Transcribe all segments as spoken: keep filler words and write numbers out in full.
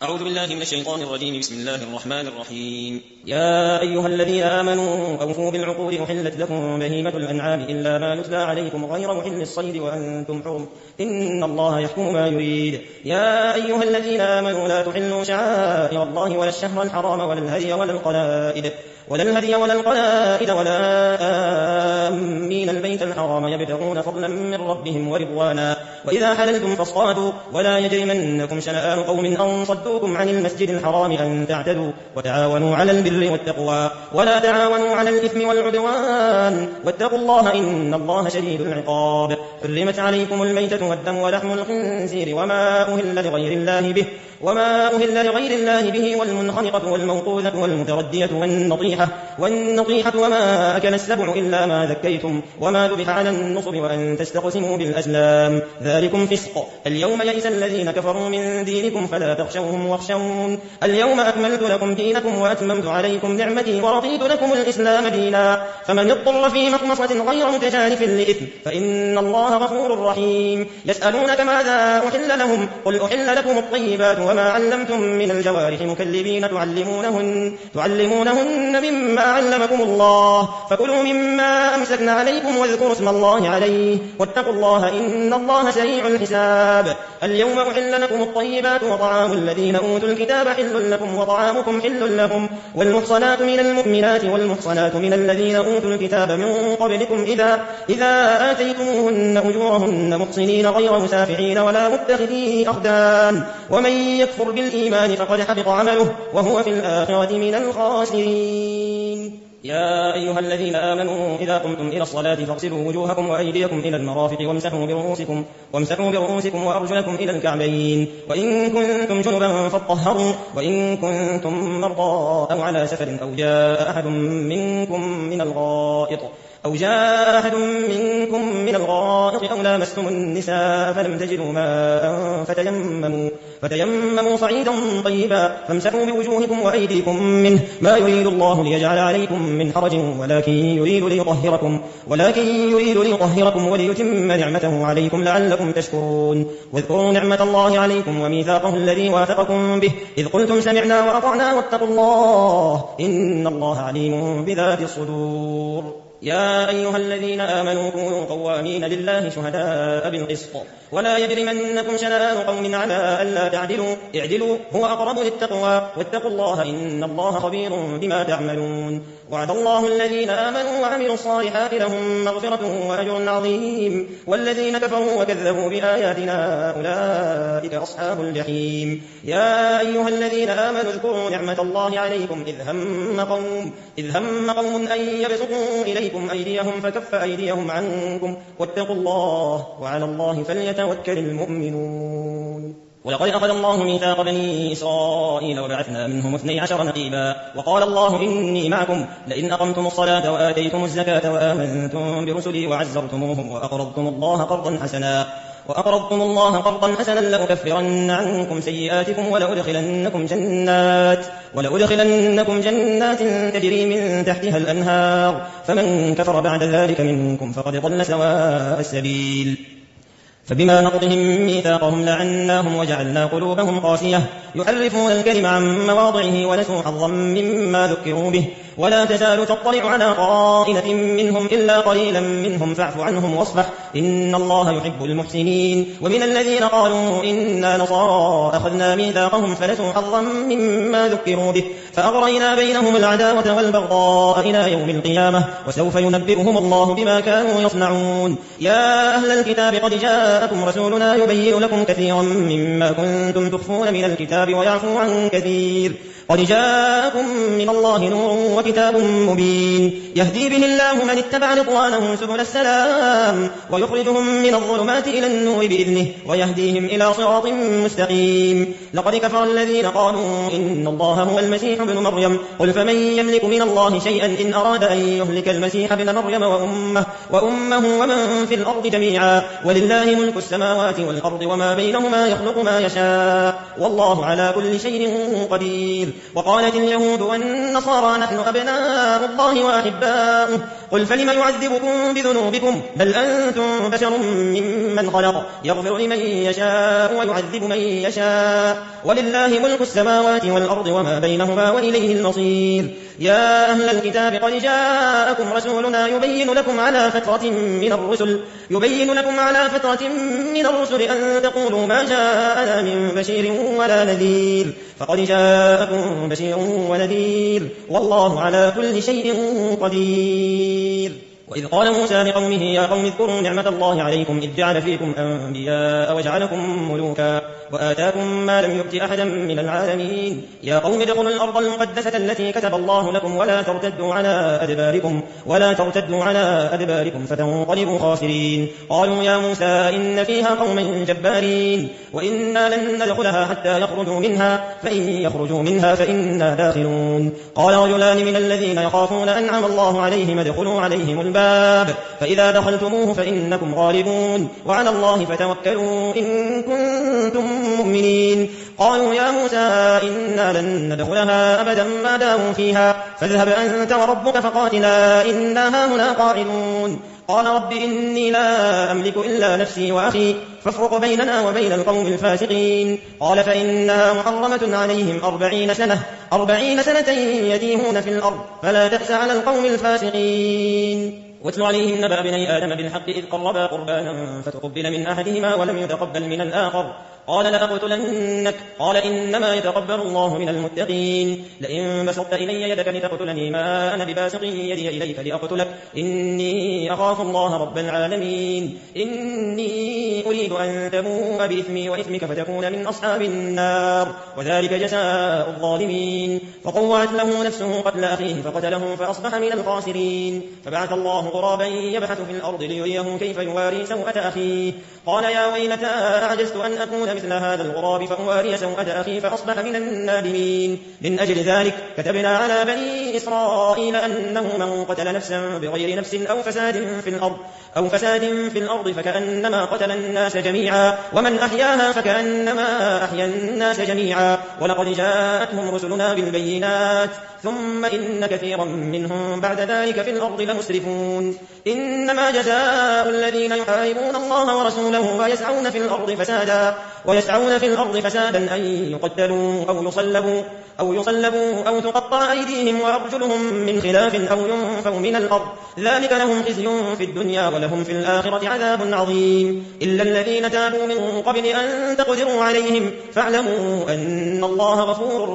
أعوذ بالله من الشيطان الرجيم. بسم الله الرحمن الرحيم. يا أيها الذين آمنوا أوفوا بالعقود أحلت لكم بهيمة الأنعام إلا ما يتلى عليكم غير محل الصيد وأنتم حرم إن الله يحكم ما يريد. يا أيها الذين آمنوا لا تحلوا شعائر الله ولا الشهر الحرام ولا الهدي ولا القلائد ولا الهدي ولا القلائد ولا آمين البيت الحرام يبتغون فضلا من ربهم ورضوانا وإذا حللتم فاصطادوا ولا يجرمنكم شنآن قوم أن صدوكم عن المسجد الحرام أن تعتدوا وتعاونوا على البر والتقوى ولا تعاونوا على الإثم والعدوان واتقوا الله إن الله شديد العقاب. حرمت عليكم الميتة والدم ولحم الخنزير وما أهل لغير الله به وما أهل لغير الله به والمنخنقة والموقوذة والمتردية والنطيحة والنطيحة وما أكل السبع إلا ما ذكيتم وما ذبح على النصب وأن تستقسموا بالأزلام ذلكم فسق. اليوم يئس الذين كفروا من دينكم فلا تخشوهم واخشون اليوم أكملت لكم دينكم وأتممت عليكم نعمتي ورضيت لكم الإسلام دينا فمن اضطر في مخمصة غير متجانف لإثم فإن الله غفور رحيم. يسألونك ماذا أحل لهم قل أحل لكم الطيبات وما علمتم من الجوارح مكلبين تعلمونهن, تعلمونهن مما علمكم الله فكلوا مما أمسكن عليكم واذكروا اسم الله عليه واتقوا الله إن الله سريع الحساب. اليوم أحل لكم الطيبات وطعام الذين أوتوا الكتاب حل لكم وطعامكم حل لهم والمحصنات من المؤمنات والمحصنات من الذين أوتوا الكتاب من قبلكم إذا, إذا آتيتموهن أجورهن محصنين غير مسافحين ولا متخذي أخدان ومن يكفر بالإيمان فقد حبط عمله وهو في الآخرة من الخاسرين. يا أيها الذين آمنوا إذا قمتم إلى الصلاة فاغسلوا وجوهكم وأيديكم إلى المرافق وامسحوا برؤوسكم, وامسحوا برؤوسكم وأرجلكم إلى الكعبين وإن كنتم جنبا فاطهروا وإن كنتم مرضى أو على سفر أو جاء أحد منكم من الغائط أو جاء أحد منكم من الغائط أو لامستم النساء فلم تجدوا ماء فتيمموا, فتيمموا صعيدا طيبا فامسحوا بوجوهكم وأيديكم منه ما يريد الله ليجعل عليكم من حرج ولكن يريد ليطهركم, ولكن يريد ليطهركم وليتم نعمته عليكم لعلكم تشكرون. واذكروا نعمة الله عليكم وميثاقه الذي واثقكم به إذ قلتم سمعنا وأطعنا واتقوا الله إن الله عليم بذات الصدور. يا أيها الذين آمنوا كونوا قوامين لله شهداء بالقسط ولا يجرمنكم شنآن قوم على ألا تعدلوا اعدلوا هو أقرب للتقوى واتقوا الله إن الله خبير بما تعملون. وعد الله الذين آمنوا وعملوا الصالحات لهم مغفرة وأجر عظيم والذين كفروا وكذبوا بآياتنا أولئك أصحاب الجحيم. يا أيها الذين آمنوا اذكروا نعمة الله عليكم إذ هم قوم, إذ هم قوم أن يبسطوا إليكم أيديهم فكف أيديهم عنكم واتقوا الله وعلى الله فليتوكل المؤمنون. ولقد أخذ الله ميثاق بني إسرائيل وبعثنا منهم اثني عشر نقيبا وقال الله إني معكم لئن أقمتم الصلاة وآتيتم الزكاة وآمنتم برسلي وعزرتموهم وأقرضتم الله قرضا حسنا وأقرضتم الله قرضا حسنا لأكفرن عنكم سيئاتكم ولأدخلنكم جنات, ولأدخلنكم جنات تجري من تحتها الأنهار فمن كفر بعد ذلك منكم فقد ضل سواء السبيل. فبما نقضهم ميثاقهم لعناهم وجعلنا قلوبهم قاسية يحرفون الكلم عن مواضعه ونسوا حظا مما ذكروا به ولا تزال تطلع على خائنة منهم إلا قليلا منهم فاعف عنهم واصفح إن الله يحب المحسنين. ومن الذين قالوا إنا نصارى أخذنا ميثاقهم فنسوا حظا مما ذكروا به فأغرينا بينهم العداوة والبغضاء إلى يوم القيامة وسوف ينبئهم الله بما كانوا يصنعون. يا أهل الكتاب قد جاءكم رسولنا يبين لكم كثيرا مما كنتم تخفون من الكتاب ويعفو عن كثير قد جاءكم من الله نور وكتاب مبين يهدي به الله من اتبع رضوانه سبل السلام ويخرجهم من الظلمات إلى النور بإذنه ويهديهم إلى صراط مستقيم. لقد كفر الذين قالوا إن الله هو المسيح ابن مريم قل فمن يملك من الله شيئا إن أراد أن يهلك المسيح ابن مريم وأمه, وأمه ومن في الأرض جميعا ولله ملك السماوات والأرض وما بينهما يخلق ما يشاء والله على كل شيء قدير. وقالت اليهود والنصارى نحن أبناء الله وأحباؤه قل فلم يعذبكم بذنوبكم بل أنتم بشر ممن خلق يغفر لمن يشاء ويعذب من يشاء ولله ملك السماوات والأرض وما بينهما وإليه المصير. يا أهل الكتاب قد جاءكم رسولنا يبين لكم على فترة من الرسل يبين لكم على فترة من الرسل أن تقولوا ما جاءنا من بشير ولا نذير فقد جاءكم بشير ونذير والله على كل شيء قدير. وإذ قال موسى لقومه يا قوم اذكروا نعمة الله عليكم إذ جعل فيكم أنبياء وجعلكم ملوكا وآتاكم ما لم يؤت أحدا من العالمين. يا قوم ادخلوا الأرض المقدسة التي كتب الله لكم ولا ترتدوا على أدباركم ولا ترتدوا على أدباركم فتنقلبوا خاسرين. قالوا يا موسى إن فيها قوما جبارين وإنا لن ندخلها حتى يخرجوا منها فإن يخرجوا منها فإنا داخلون. قال رجلان من الذين يخافون أنعم الله عليهم ادخلوا عليهم الباب فإذا دخلتموه فإنكم غالبون وعلى الله فتوكلوا إن كنتم مؤمنين. قالوا يا موسى إنا لن ندخلها أبدا ما داموا فيها فاذهب أنت وربك فقاتلا إنا هاهنا قاعدون. قال رب إني لا أملك إلا نفسي وأخي فافرق بيننا وبين القوم الفاسقين. قال فإنها محرمة عليهم أربعين سنة أربعين سنة يتيهون في الأرض فلا تأس على القوم الفاسقين. واتل عليهم نبأ بني آدم بالحق إذ قربا قربانا فتقبل من أحدهما ولم يتقبل من الآخر قال لأقتلنك قال إنما يتقبل الله من المتقين. لئن بسطت إلي يدك لتقتلني ما أنا بباسط يدي إليك لأقتلك إني أخاف الله رب العالمين. إني أريد أن تبوء بإثمي وإثمك فتكون من أصحاب النار وذلك جزاء الظالمين. فطوعت له نفسه قتل أخيه فقتله فأصبح من الخاسرين. فبعث الله غرابا يبحث في الأرض ليريه كيف يواري سوءة أخيه قال يا ويلتى أعجزت أن أكون مثل هذا الغراب فأواري سوءة أخي فأصبح من النادمين. من أجل ذلك كتبنا على بني إسرائيل أنه من قتل نفسا بغير نفس أو فساد في الأرض أو فساد في الأرض فكأنما قتل الناس جميعا ومن أحياها فكأنما أحيا الناس جميعا. ولقد جاءتهم رسلنا بالبينات ثم إن كثيرا منهم بعد ذلك في الأرض لمسرفون. إنما جزاء الذين يحاربون الله ورسوله ويسعون في الأرض فسادا ويسعون في الأرض فسادا أن يقتلوا أو يصلبوا أو يصلبوا أو تقطع أيديهم وأرجلهم من خلاف أو ينفوا من الأرض ذلك لهم خزي في الدنيا ولهم في الآخرة عذاب عظيم. إلا الذين تابوا من قبل أن تقدروا عليهم فاعلموا أن الله غفور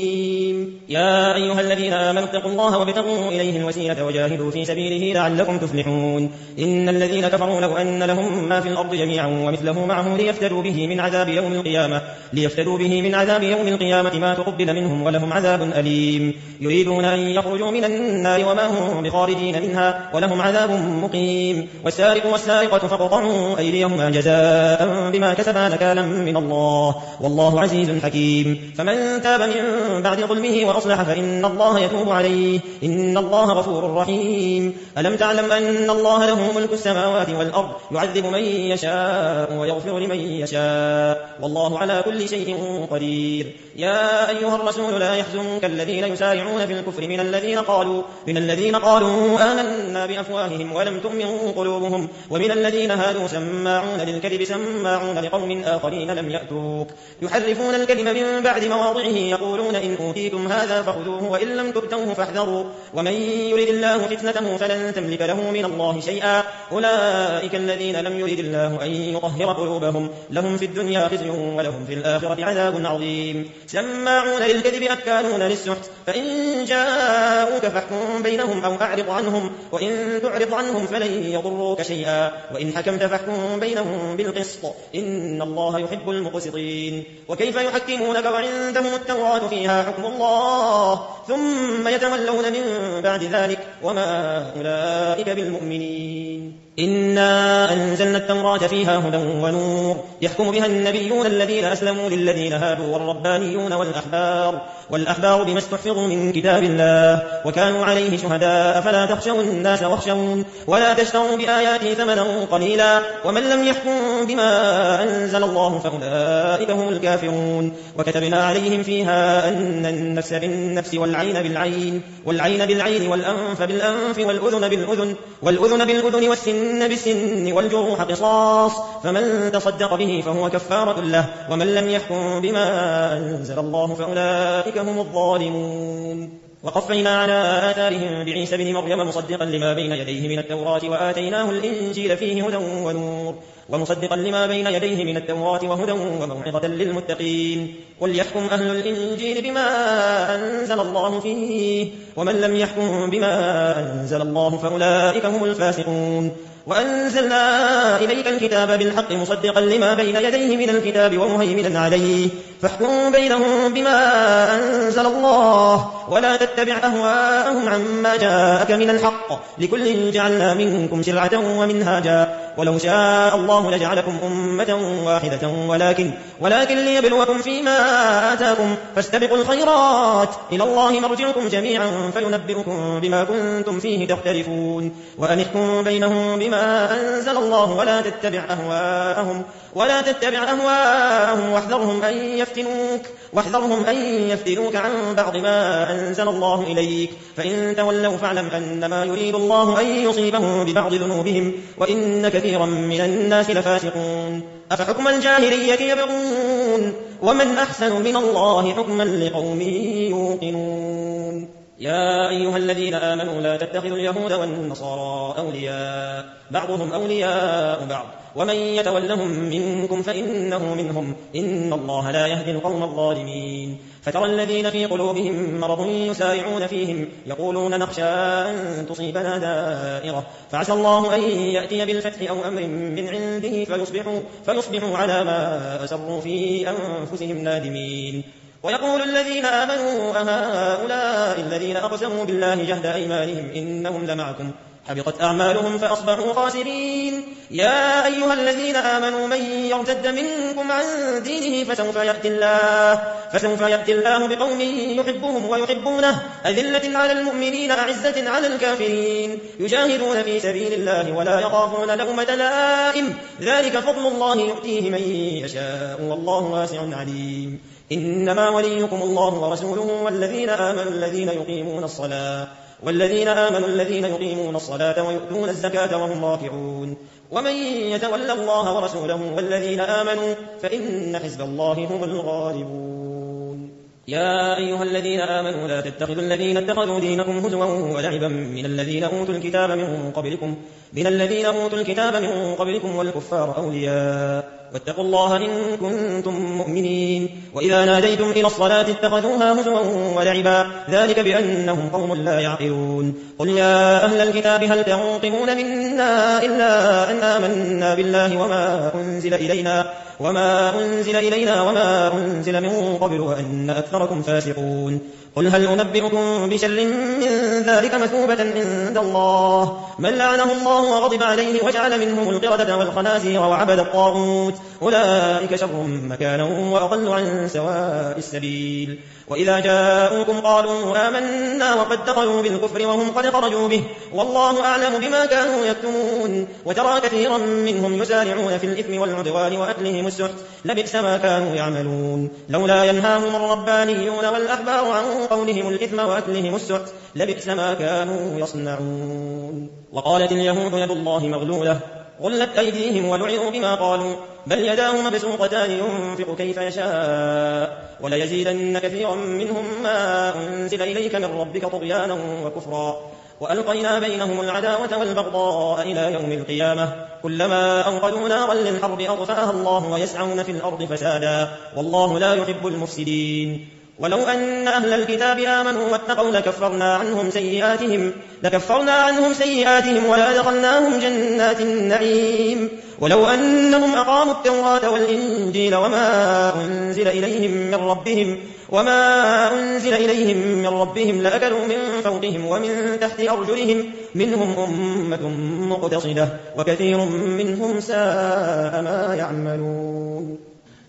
رحيم. يا أيها الذين آمنوا اتقوا الله وابتغوا إليه الوسيلة وجاهدوا في سبيله لعلكم تفلحون. إن الذين كفروا لو أن لهم ما في الأرض جميعا ومثله معه ليفتدوا به من عذاب يوم القيامة ليفتدوا به من عذاب يوم القيامة ما تقبل منهم ولهم عذاب أليم. يريدون أن يخرجوا من النار وما هم بخارجين منها ولهم عذاب مقيم. والسارق والسارقة فاقطعوا أيديهما جزاء بما كسبا نكالا من الله والله عزيز حكيم. فمن تاب من بعد ظلمه وأصلح فإن الله يتوب عليه إن الله غفور رحيم. ألم تعلم أن الله له ملك السماوات والأرض يعذب من يشاء ويغفر لمن يشاء والله على كل شيء قدير. يا أيها الرسول لا يحزنك الذين يسارعون في الكفر من الذين قالوا من الذين قالوا آمنا بأفواههم ولم تؤمن قلوبهم ومن الذين هادوا سماعون للكذب سماعون لقوم آخرين لم يأتوك يحرفون الكلم من بعد مواضعه يقولون إن أوتيتم هذا فخذوه وإن لم تؤتوه فاحذروا ومن يرد الله فتنته فلن تملك له من الله شيئا أولئك الذين لم يرد الله أن يطهر قلوبهم لهم في الدنيا خزي ولهم في الآخرة عذاب عظيم. سماعون للكذب أكالون للسحت فإن جاءوك فاحكم بينهم أو أعرض عنهم وإن تعرض عنهم فلن يضروك شيئا وإن حكمت فاحكم بينهم بالقسط إن الله يحب المقسطين. وكيف يحكمونك وعندهم التوراة فيها حكم الله ثم يتولون من بعد ذلك وما أولئك بالمؤمنين. إنا أنزلنا التوراة فيها هدى ونور يحكم بها النبيون الذين أسلموا للذين هادوا والربانيون والأحبار والأحبار بما استحفظوا من كتاب الله وكانوا عليه شهداء فلا تخشوا الناس واخشون ولا تشتروا بآياتي ثمنا قليلا ومن لم يحكم بما أنزل الله فأولئك هم الكافرون وكتبنا عليهم فيها أن النفس بالنفس والعين بالعين والعين بالعين والأنف بالأنف والأذن بالأذن والأذن بالأذن والسن بالسن والجروح قصاص فمن تصدق به فهو كفارة له ومن لم يحكم بما أنزل الله فأولئك هم الظالمون وقفينا على آثارهم بعيسى بن مريم مصدقا لما بين يديه من التوراة وآتيناه الإنجيل فيه هدى ونور ومصدقا لما بين يديه من التوراة وهدى وموعظة للمتقين وليحكم أهل الإنجيل بما أنزل الله فيه ومن لم يحكم بما أنزل الله فأولئك هم الفاسقون وأنزلنا إليك الكتاب بالحق مصدقا لما بين يديه من الكتاب ومهيمنا عليه فاحكم بينهم بما أنزل الله ولا تتبع أهواءهم عما جاءك من الحق لكل جعلنا منكم شرعة ومنهاجا ولو شاء الله لجعلكم أمة واحدة ولكن ولكن ليبلوكم فيما آتاكم فاستبقوا الخيرات إلى الله مرجعكم جميعا فينبئكم بما كنتم فيه تختلفون وأن احكم بينهم بما أنزل الله ولا تتبع أهواءهم ولا تتبع أهواءهم واحذرهم أن يفتنوك واحذرهم أن يفتنوك عن بعض ما أنزل الله إليك فإن تولوا فاعلم أنما يريد الله أن يصيبهم ببعض ذنوبهم وإن كثيرا من الناس لفاسقون أفحكم الجاهلية يبغون ومن أحسن من الله حكما لقوم يوقنون يا أيها الذين آمنوا لا تتخذوا اليهود والنصارى أولياء بعضهم أولياء بعض ومن يتولهم منكم فإنه منهم إن الله لا يهدي القوم الظالمين فترى الذين في قلوبهم مرض يسارعون فيهم يقولون نخشى أن تصيبنا دائرة فعسى الله أن يأتي بالفتح أو أمر من عنده فيصبحوا, فيصبحوا على ما أسروا في أنفسهم نادمين ويقول الذين آمنوا أهؤلاء الذين أقسموا بالله جهد أيمانهم إنهم لمعكم حبطت أعمالهم فأصبحوا خاسرين يا أيها الذين آمنوا من يرتد منكم عن دينه فسوف يأتي الله فسوف يأتي الله بقوم يحبهم ويحبونه أذلة على المؤمنين أعزة على الكافرين يجاهدون في سبيل الله ولا يخافون لومة لائم ذلك فضل الله يؤتيه من يشاء والله واسع عليم إنما وليكم الله ورسوله والذين آمنوا الذين يقيمون الصلاة والذين آمنوا الذين يقيمون الصلاة ويؤتون الزكاة وهم راكعون ومن يتولى الله ورسوله والذين آمنوا فإن حزب الله هم الغالبون يا أيها الذين آمنوا لا تتخذوا الذين اتخذوا دينكم هزوا ولعبا من الذين أوتوا الكتاب من قبلكم من الذين أوتوا الكتاب من قبلكم والكفار أولياء واتقوا الله إن كنتم مؤمنين وإذا ناديتم إلى الصلاة اتخذوها هزوا ولعبا ذلك بأنهم قوم لا يعقلون قل يا أهل الكتاب هل تنقمون منا إلا أن آمنا بالله وما أنزل إلينا وما أنزل إلينا وما أنزل من قبل وأن أكثركم فاسقون قل هل أنبئكم بشر من ذلك مثوبة عند الله من لعنه الله وغضب عليه وجعل منهم القردة والخنازير وعبد الطاغوت أولئك شر مكانا وأضل عن سواء السبيل وإذا جاءوكم قالوا آمنا وقد دخلوا بالكفر وهم قد خرجوا به والله أعلم بما كانوا يكتمون وترى كثيرا منهم يسارعون في الإثم والعدوان وأكلهم السحت لبئس ما كانوا يعملون لولا ينهاهم الربانيون والأحبار عن قولهم الإثم وأكلهم السحت لبئس ما كانوا يصنعون وقالت اليهود يد الله مغلولة غلت أيديهم ولعنوا بما قالوا بل يداه مبسوطتان ينفق كيف يشاء وليزيدن كثيرا منهم ما أنزل إليك من ربك طغيانا وكفرا وألقينا بينهم العداوة والبغضاء إلى يوم القيامة كلما أوقدوا نارا للحرب أطفأها الله ويسعون في الأرض فسادا والله لا يحب المفسدين ولو أن أهل الكتاب آمنوا واتقوا لكفرنا عنهم سيئاتهم لكفرنا عنهم سيئاتهم ولأدخلناهم جنات النعيم ولو أنهم أقاموا التوراة والإنجيل وما أنزل إليهم من ربهم وما أنزل إليهم من ربهم لأكلوا من فوقهم ومن تحت أرجلهم منهم أمة مقتصدة وكثير منهم ساء ما يعملون.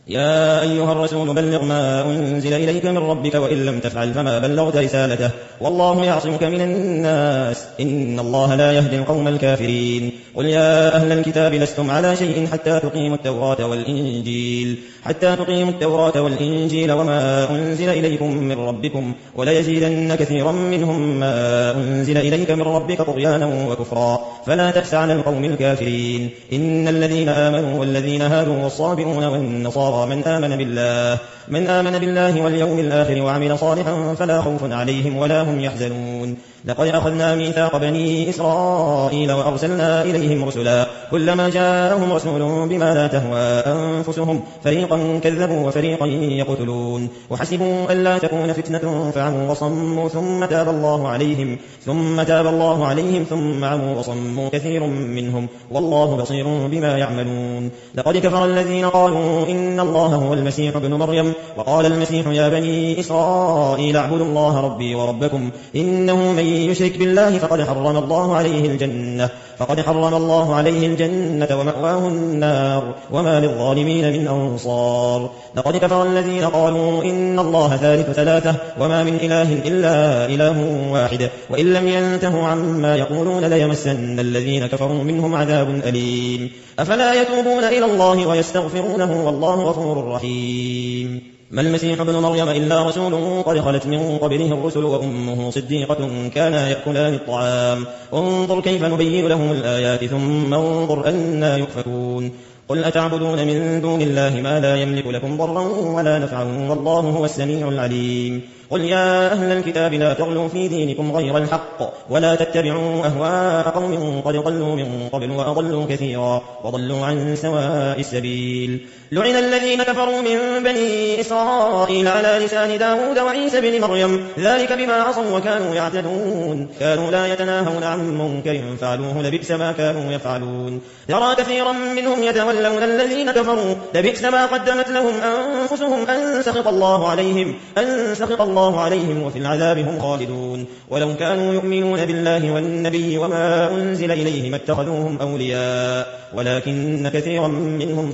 يا أيها الرسول بلغ ما أنزل إليك من ربك وإن لم تفعل فما بلغت رسالته والله يعصمك من الناس إن الله لا يهدي القوم الكافرين. قل يا أهل الكتاب لستم على شيء حتى تقيموا التوراة والإنجيل حتى تقيموا التوراة والإنجيل وما أنزل إليكم من ربكم وليزيدن كثيرا منهم ما أنزل إليك من ربك طغيانا وكفرا فلا تأس على القوم الكافرين. إن الذين آمنوا والذين هادوا والصابئون والنصارى من آمن بالله من آمن بالله واليوم الآخر وعمل صالحا فلا خوف عليهم ولا هم يحزنون. لقد أخذنا ميثاق بني إسرائيل وأرسلنا إليهم رسلا كلما جاءهم رسول بما لا تهوى أنفسهم فريقا كذبوا وفريقا يقتلون وحسبوا ألا تكون فتنة فعموا وصموا ثم تاب الله عليهم ثم تاب الله عليهم ثم عموا وصموا كثير منهم والله بصير بما يعملون. لقد كفر الذين قالوا إن الله هو المسيح ابن مريم وقال المسيح يا بني إسرائيل اعبدوا الله ربي وربكم إنه من يشرك بالله فقد حرم الله عليه الجنة فقد حرم الله عليه الجنة ومأواه النار وما للظالمين من أنصار. لقد كفر الذين قالوا إن الله ثالث ثلاثة وما من إله إلا إله واحد وإن لم ينتهوا عما يقولون ليمسن الذين كفروا منهم عذاب أليم. أفلا يتوبون إلى الله ويستغفرونه والله غفور رحيم. ما المسيح ابن مريم إلا رسول قد خلت من قبله الرسل وأمه صديقة كانا يأكلان الطعام انظر كيف نبين لهم الآيات ثم انظر أنا يؤفكون. قل أتعبدون من دون الله ما لا يملك لكم ضرا ولا نفعا والله هو السميع العليم. قل يا أهل الكتاب لا تغلوا في دينكم غير الحق ولا تتبعوا أهواء قوم قد ضلوا من قبل وأضلوا كثيرا وضلوا عن سواء السبيل. لعن الذين كفروا من بني إسرائيل على لسان داود وعيسى بن مريم ذلك بما عصوا وكانوا يعتدون كانوا لا يتناهون عن منكر فعلوه لبئس ما كانوا يفعلون. ترى كثيرا منهم يتولون الذين كفروا لبئس ما قدمت لهم أنفسهم أن سخط الله عليهم أن سخط الله عليهم وفي العذاب هم خالدون. ولو كانوا يؤمنون بالله والنبي وما أنزل إليه ما اتخذوهم أولياء ولكن كثيرا منهم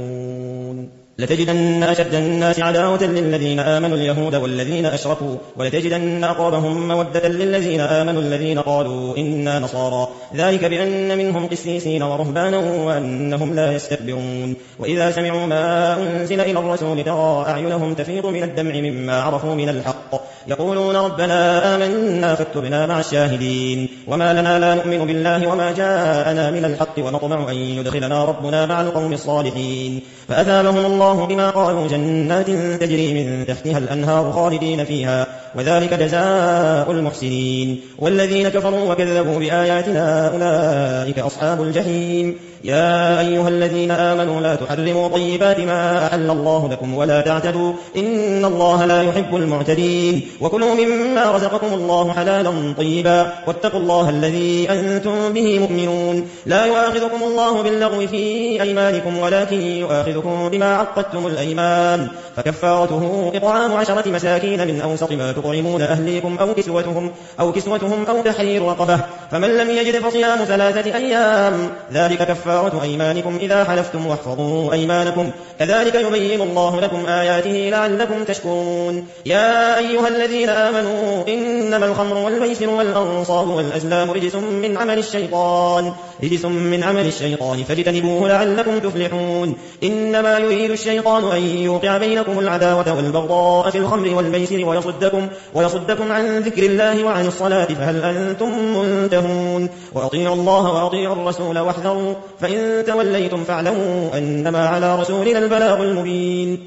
فاسقون. لتجدن أشد الناس عداوة للذين آمنوا اليهود والذين أشركوا ولتجدن أقربهم مودة للذين آمنوا الذين قالوا إنا نصارى ذلك بأن منهم قسيسين ورهبانا وأنهم لا يستكبرون. وإذا سمعوا ما أنزل إلى الرسول ترى أعينهم تفيض من الدمع مما عرفوا من الحق يقولون ربنا آمنا فاكتبنا مع الشاهدين. وما لنا لا نؤمن بالله وما جاءنا من الحق ونطمع أن يدخلنا ربنا مع القوم الصالحين. فأثابهم الله بما قالوا جنات تجري من تحتها الأنهار خالدين فيها وذلك جزاء المحسنين. والذين كفروا وكذبوا بآياتنا أولئك أصحاب الجحيم. يا أيها الذين آمنوا لا تحرموا طيبات ما أحل الله لكم ولا تعتدوا إن الله لا يحب المعتدين. وكلوا مما رزقكم الله حلالا طيبا واتقوا الله الذي أنتم به مؤمنون. لا يؤاخذكم الله باللغو في أيمانكم ولكن يؤاخذكم بما عقدتم الأيمان فكفارته إطعام عشرة مساكين من أوسط ما تطعمون أهليكم أو كسوتهم أو كسوتهم أو تحرير رقبة فمن لم يجد فصيام ثلاثة أيام ذلك كفارة أيمانكم إذا حلفتم واحفظوا أيمانكم كذلك يبين الله لكم آياته لعلكم تشكرون. يا أيها الذين آمنوا إنما الخمر والميسر والأنصاب والأزلام رجس من عمل الشيطان رجس من عمل الشيطان فاجتنبوه لعلكم تفلحون. إنما يريد الشيطان أن يوقع بينكم العداوة والبغضاء في الخمر والميسر ويصدكم, ويصدكم عن ذكر الله وعن الصلاة فهل أنتم منتهون. وأطيعوا الله وأطيعوا الرسول واحذروا فإن توليتم فاعلموا أنما على رسولنا البلاغ المبين.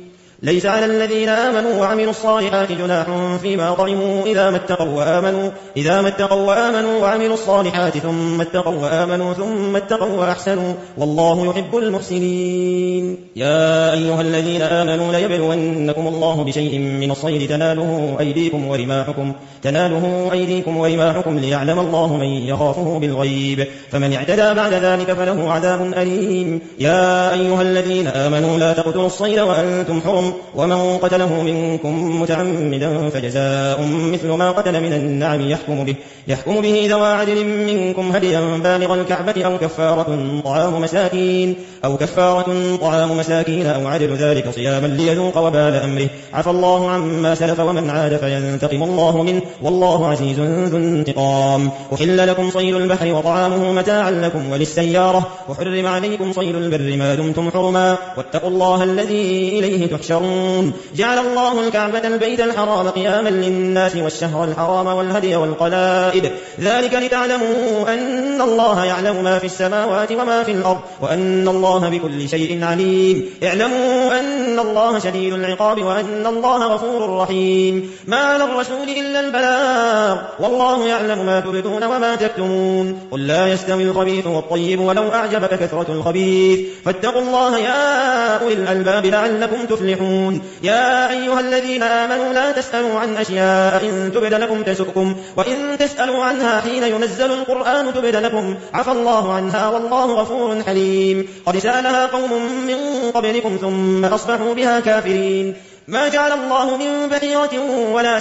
ليس على الذين آمنوا وعملوا الصالحات جناح فيما طعموا إذا ما اتقوا وآمنوا إذا ما اتقوا وآمنوا وعملوا الصالحات ثم اتقوا وآمنوا ثم اتقوا وأحسنوا والله يحب المحسنين. يا أيها الذين آمنوا ليبلونكم الله بشيء من الصيد تناله أيديكم ورماحكم تناله أيديكم ورماحكم ليعلم الله من يخافه بالغيب فمن اعتدى بعد ذلك فله عذاب أليم. يا أيها الذين آمنوا لا تقتلوا الصيد وأنتم حرم ومن قتله منكم متعمدا فجزاء مثل ما قتل من النعم يحكم به يحكم به ذوى عدل منكم هديا بالغ الكعبة أو كفارة طعام مساكين أو كفارة طعام مساكين أو عدل ذلك صياما ليذوق وبال أمره عفى الله عما سلف ومن عاد فينتقم الله منه والله عزيز ذو انتقام. أحل لكم صيد البحر وطعامه متاعا لكم وللسيارة وحرم عليكم صيد البر ما دمتم حرما واتقوا الله الذي إليه تحشرون. جعل الله الكعبة البيت الحرام قياما للناس والشهر الحرام والهدي والقلائد ذلك لتعلموا أن الله يعلم ما في السماوات وما في الأرض وأن الله بكل شيء عليم. اعلموا أن الله شديد العقاب وأن الله غفور رحيم. ما على الرسول إلا البلاغ والله يعلم ما تبدون وما تكتمون. قل لا يستوي الخبيث والطيب ولو أعجبك كثرة الخبيث فاتقوا الله يا أولي الألباب لعلكم تفلحون. يا أيها الذين آمنوا لا تسألوا عن أشياء إن تبد لكم تسؤكم وإن تسألوا عنها حين ينزل القرآن تبد لكم عفى الله عنها والله غفور حليم. قد سألها قوم من قبلكم ثم أصبحوا بها كافرين. ما جعل الله من بحيرة ولا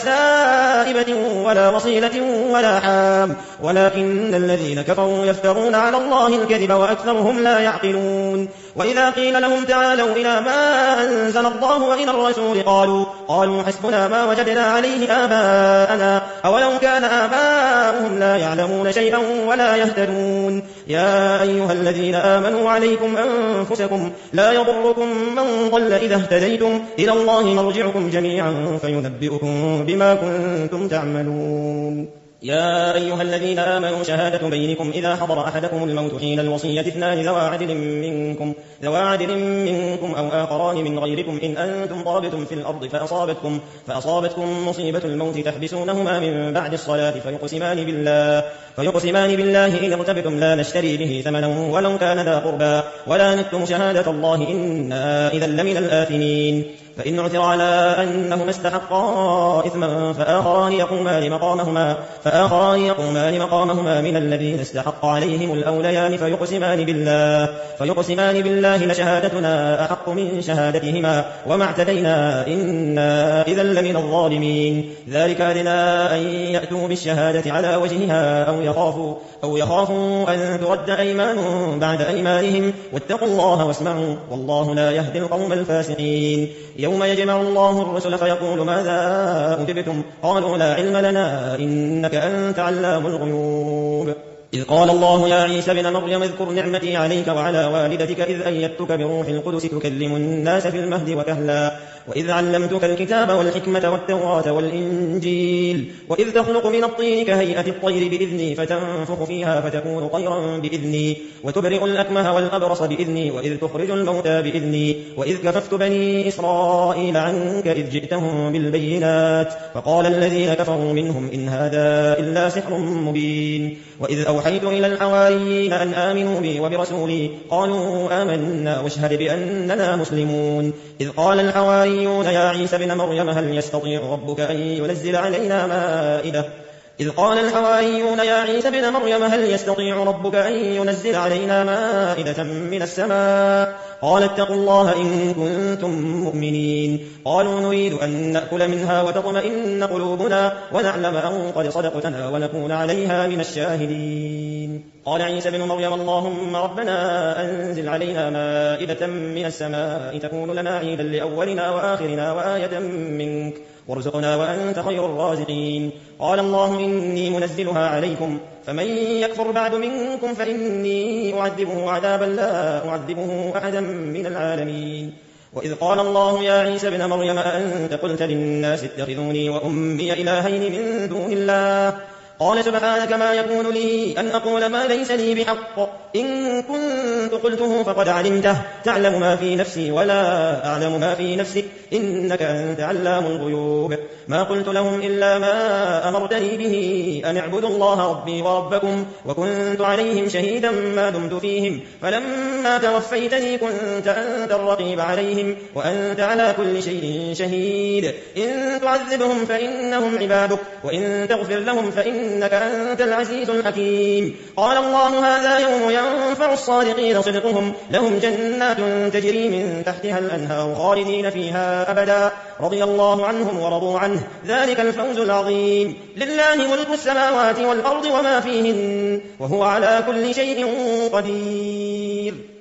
سائبة ولا وصيلة ولا حام ولكن الذين كفروا يفترون على الله الكذب وأكثرهم لا يعقلون. وإذا قيل لهم تعالوا إلى ما أنزل الله وإلى الرسول قالوا قالوا حسبنا ما وجدنا عليه آباءنا أولو كان آباؤهم لا يعلمون شيئا ولا يهتدون. يا أيها الذين آمنوا عليكم أنفسكم لا يضركم من ضل إذا اهتديتم إلى الله مرجعكم جميعا فينبئكم بما كنتم تعملون. يا أيها الذين آمنوا شهادة بينكم إذا حضر أحدكم الموت حين الوصية اثنان ذوى عدل منكم ذوى عدل منكم أو آخران من غيركم إن أنتم ضربتم في الأرض فأصابتكم فأصابتكم مصيبة الموت تحبسونهما من بعد الصلاة فيقسمان بالله فيقسمان بالله إن ارتبتم لا نشتري به ثمنا ولو كان ذا قربى ولا نكتم شهادة الله إنا إذا لمن الآثمين. فإن عثر على أنهما استحقا إثما فآخران يقومان مقامهما فآخران يقومان مقامهما من الذين استحق عليهم الأوليان فيقسمان بالله فيقسمان بالله لشهادتنا أحق من شهادتهما وما اعتدينا إنا إذا لمن الظالمين. ذلك أدنى أن يأتوا بالشهادة على وجهها أو يخافوا أو يخافوا أن ترد أيمان بعد أيمانهم واتقوا الله واسمعوا والله لا يهدي القوم الفاسقين. يوم يجمع الله الرسل فيقول ماذا أجبتم قالوا لا علم لنا إنك أنت علام الغيوب. إذ قال الله يا عيسى ابن مريم اذكر نعمتي عليك وعلى والدتك إذ أيدتك بروح القدس تكلم الناس في المهد وكهلا وإذ علمتك الكتاب والحكمة والتوراة والإنجيل وإذ تخلق من الطين كهيئة الطير بإذني فتنفخ فيها فتكون طيرا بإذني وتبرئ الأكمه والأبرص بإذني وإذ تخرج الموتى بإذني وإذ كففت بني إسرائيل عنك إذ جئتهم بالبينات فقال الذين كفروا منهم إن هذا إلا سحر مبين. وإذ أوحيت إلى الحواريين أن آمنوا بي وبرسولي قالوا آمنا واشهد بأننا مسلمون. إذ قال الحواريون يا عيسى ابن مريم هل يستطيع ربك أن ينزل علينا مائدة إذ قال الحواريون يا عيسى ابن مريم هل يستطيع ربك أن ينزل علينا مائدة من السماء قال اتقوا الله إن كنتم مؤمنين. قالوا نريد أن نأكل منها وتطمئن قلوبنا ونعلم أن قد صدقتنا ونكون عليها من الشاهدين. قال عيسى ابن مريم اللهم ربنا أنزل علينا مائدة من السماء تكون لنا عيدا لأولنا وآخرنا وآية منك وارزقنا وأنت خير الرازقين. قال الله إني منزلها عليكم فمن يكفر بعد منكم فإني أعذبه عذابا لا أعذبه أحدا من العالمين. وإذ قال الله يا عيسى ابن مريم أأنت قلت للناس اتخذوني وأمي إلهين من دون الله قال سبحانك ما يكون لي أن أقول ما ليس لي بحق إن كنت قلته فقد علمته تعلم ما في نفسي ولا أعلم ما في نفسك إنك أنت علام الغيوب ما قلت لهم إلا ما أمرتني به أن اعبدوا الله ربي وربكم وكنت عليهم شهيدا ما دمت فيهم فلما توفيتني كنت أنت الرقيب عليهم وأنت على كل شيء شهيد إن تعذبهم فإنهم عبادك وإن تغفر لهم فإنك أنت العزيز الحكيم قال الله هذا يوم ينفع الصادقين صدقهم لهم جنات تجري من تحتها الأنهار خالدين فيها أبدا رضي الله عنهم ورضوا عنه ذلك الفوز العظيم لله ملك السماوات والأرض وما فيهن وهو على كل شيء قدير